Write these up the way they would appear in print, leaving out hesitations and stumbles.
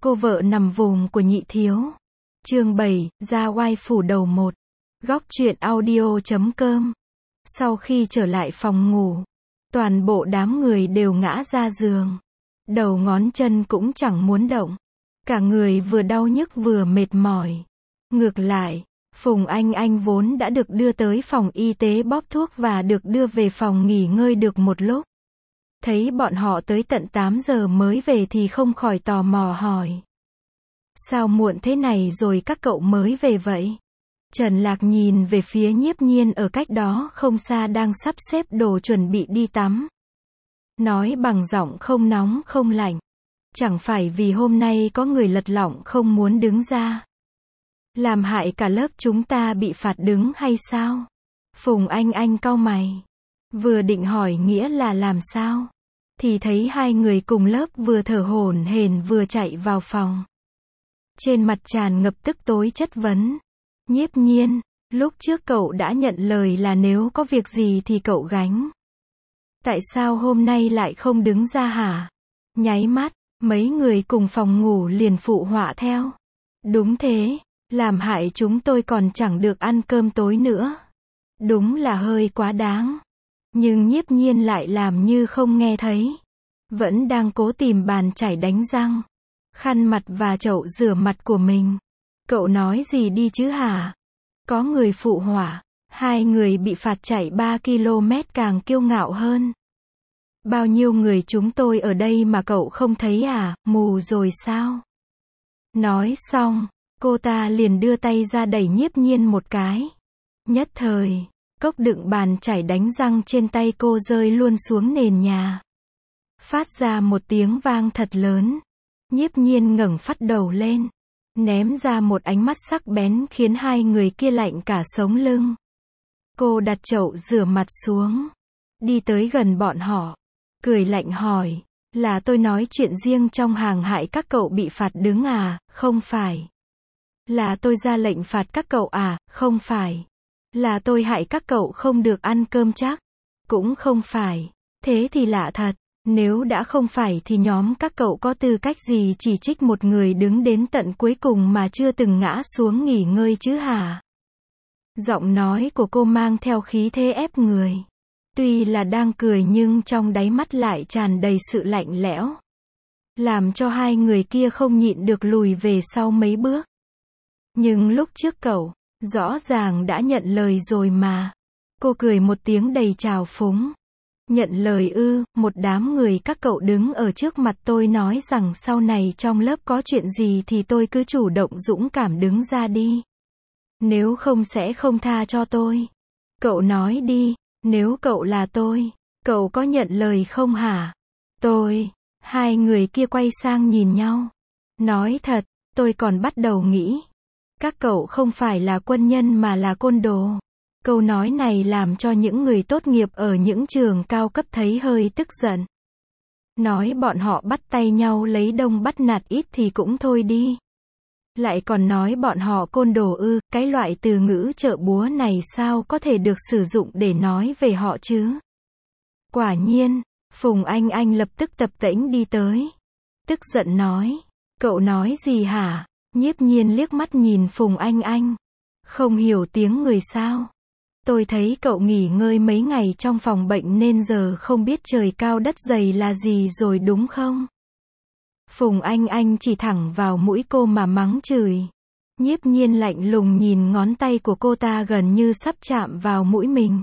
Cô vợ nằm vùng của nhị thiếu. Chương 7, ra oai phủ đầu 1. Góc truyện audio.com. Sau khi trở lại phòng ngủ, toàn bộ đám người đều ngã ra giường. Đầu ngón chân cũng chẳng muốn động. Cả người vừa đau nhức vừa mệt mỏi. Ngược lại, Phùng Anh vốn đã được đưa tới phòng y tế bóp thuốc và được đưa về phòng nghỉ ngơi được một lúc. Thấy bọn họ tới tận 8 giờ mới về thì không khỏi tò mò hỏi. Sao muộn thế này rồi các cậu mới về vậy? Trần Lạc nhìn về phía Nhiếp Nhiên ở cách đó không xa đang sắp xếp đồ chuẩn bị đi tắm. Nói bằng giọng không nóng không lạnh. Chẳng phải vì hôm nay có người lật lọng không muốn đứng ra. Làm hại cả lớp chúng ta bị phạt đứng hay sao? Phùng Anh cau mày. Vừa định hỏi nghĩa là làm sao? Thì thấy hai người cùng lớp vừa thở hổn hển vừa chạy vào phòng. Trên mặt tràn ngập tức tối chất vấn. Nhiếp Nhiên, lúc trước cậu đã nhận lời là nếu có việc gì thì cậu gánh. Tại sao hôm nay lại không đứng ra hả? Nháy mắt, mấy người cùng phòng ngủ liền phụ họa theo. Đúng thế, làm hại chúng tôi còn chẳng được ăn cơm tối nữa. Đúng là hơi quá đáng. Nhưng Nhiếp Nhiên lại làm như không nghe thấy. Vẫn đang cố tìm bàn chải đánh răng, khăn mặt và chậu rửa mặt của mình. Cậu nói gì đi chứ hả? Có người phụ họa. Hai người bị phạt chạy 3 km càng kiêu ngạo hơn. Bao nhiêu người chúng tôi ở đây mà cậu không thấy à, mù rồi sao? Nói xong, cô ta liền đưa tay ra đẩy Nhiếp Nhiên một cái. Nhất thời, cốc đựng bàn chải đánh răng trên tay cô rơi luôn xuống nền nhà. Phát ra một tiếng vang thật lớn. Nhiếp Nhiên ngẩng phát đầu lên, ném ra một ánh mắt sắc bén khiến hai người kia lạnh cả sống lưng. Cô đặt chậu rửa mặt xuống, đi tới gần bọn họ, cười lạnh hỏi, là tôi nói chuyện riêng trong hàng hại các cậu bị phạt đứng à, không phải. Là tôi ra lệnh phạt các cậu à, không phải. Là tôi hại các cậu không được ăn cơm chắc, cũng không phải. Thế thì lạ thật. Nếu đã không phải thì nhóm các cậu có tư cách gì chỉ trích một người đứng đến tận cuối cùng mà chưa từng ngã xuống nghỉ ngơi chứ hả? Giọng nói của cô mang theo khí thế ép người. Tuy là đang cười nhưng trong đáy mắt lại tràn đầy sự lạnh lẽo. Làm cho hai người kia không nhịn được lùi về sau mấy bước. Nhưng lúc trước cậu, rõ ràng đã nhận lời rồi mà. Cô cười một tiếng đầy trào phúng. Nhận lời ư, một đám người các cậu đứng ở trước mặt tôi nói rằng sau này trong lớp có chuyện gì thì tôi cứ chủ động dũng cảm đứng ra đi. Nếu không sẽ không tha cho tôi. Cậu nói đi, nếu cậu là tôi, cậu có nhận lời không hả? Tôi, hai người kia quay sang nhìn nhau. Nói thật, tôi còn bắt đầu nghĩ. Các cậu không phải là quân nhân mà là côn đồ. Câu nói này làm cho những người tốt nghiệp ở những trường cao cấp thấy hơi tức giận. Nói bọn họ bắt tay nhau lấy đông bắt nạt ít thì cũng thôi đi. Lại còn nói bọn họ côn đồ ư, cái loại từ ngữ chợ búa này sao có thể được sử dụng để nói về họ chứ? Quả nhiên, Phùng Anh lập tức tập tễnh đi tới. Tức giận nói, cậu nói gì hả? Nhiếp Nhiên liếc mắt nhìn Phùng Anh. Không hiểu tiếng người sao? Tôi thấy cậu nghỉ ngơi mấy ngày trong phòng bệnh nên giờ không biết trời cao đất dày là gì rồi đúng không? Phùng Anh chỉ thẳng vào mũi cô mà mắng chửi. Nhiếp Nhiên lạnh lùng nhìn ngón tay của cô ta gần như sắp chạm vào mũi mình.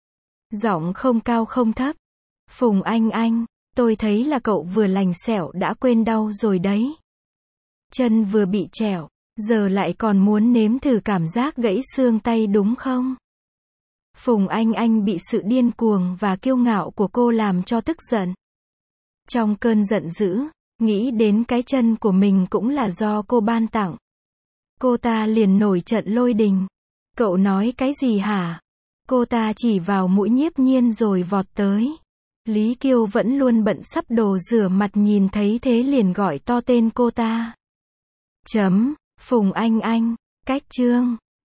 Giọng không cao không thấp. Phùng Anh, tôi thấy là cậu vừa lành sẹo đã quên đau rồi đấy. Chân vừa bị trẹo, giờ lại còn muốn nếm thử cảm giác gãy xương tay đúng không? Phùng Anh bị sự điên cuồng và kiêu ngạo của cô làm cho tức giận. Trong cơn giận dữ, nghĩ đến cái chân của mình cũng là do cô ban tặng. Cô ta liền nổi trận lôi đình. Cậu nói cái gì hả? Cô ta chỉ vào mũi Nhiếp Nhiên rồi vọt tới. Lý Kiêu vẫn luôn bận sắp đồ rửa mặt nhìn thấy thế liền gọi to tên cô ta. Phùng Anh, cách chương.